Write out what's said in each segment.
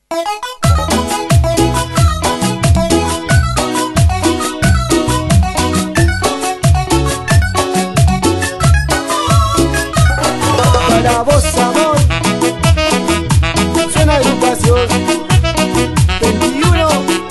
Para vos, amor, suena Agrupación 21.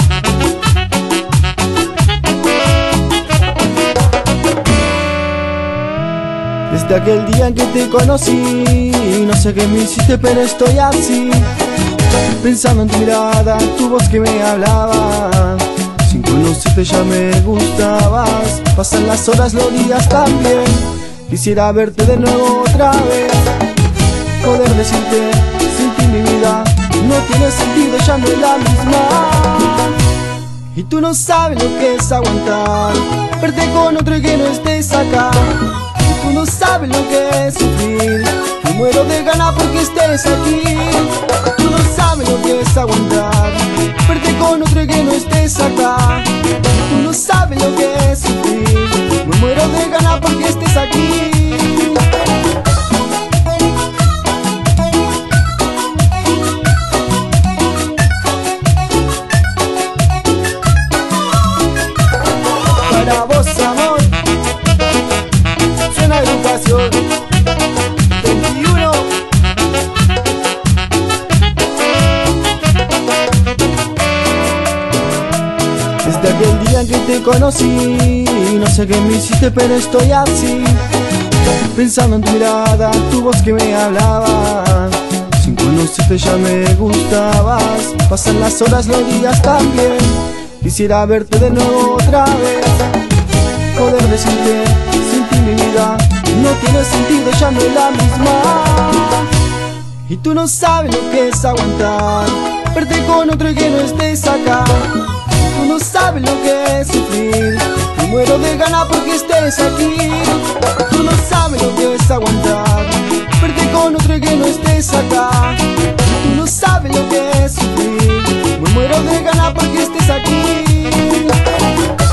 Desde aquel día en que te conocí, no sé qué me hiciste, pero estoy así, pensando en tu mirada, tu voz que me hablaba. Sin conocerte ya me gustabas. Pasan las horas, los días también. Quisiera verte de nuevo otra vez, poder decirte, sin ti mi vida no tiene sentido, ya no es la misma. Y tú no sabes lo que es aguantar, verte con otro y que no estés acá. Y tú no sabes lo que es sufrir, me muero de ganas porque estés aquí. Tú no sabes lo que es aguantar, verte con otro y que no estés acá. Y tú no sabes lo que es sufrir, me muero de ganas porque estés aquí. Para vos, amor, suena Agrupación 21. Desde aquel día en que te conocí, no sé qué me hiciste, pero estoy así, pensando en tu mirada, tu voz que me hablaba. Sin conocerte ya me gustabas. Pasan las horas, los días también. Quisiera verte de nuevo otra vez, poder decirte, sin ti mi vida no tiene sentido, ya no es la misma. Y tú no sabes lo que es aguantar, verte con otro y que no estés acá. Tú no sabes lo que es sufrir, me muero de ganas porque estés aquí. Tú no sabes lo que es aguantar, verte con otro y que no estés acá. Tú no sabes lo que es sufrir, me muero de ganas porque estés aquí.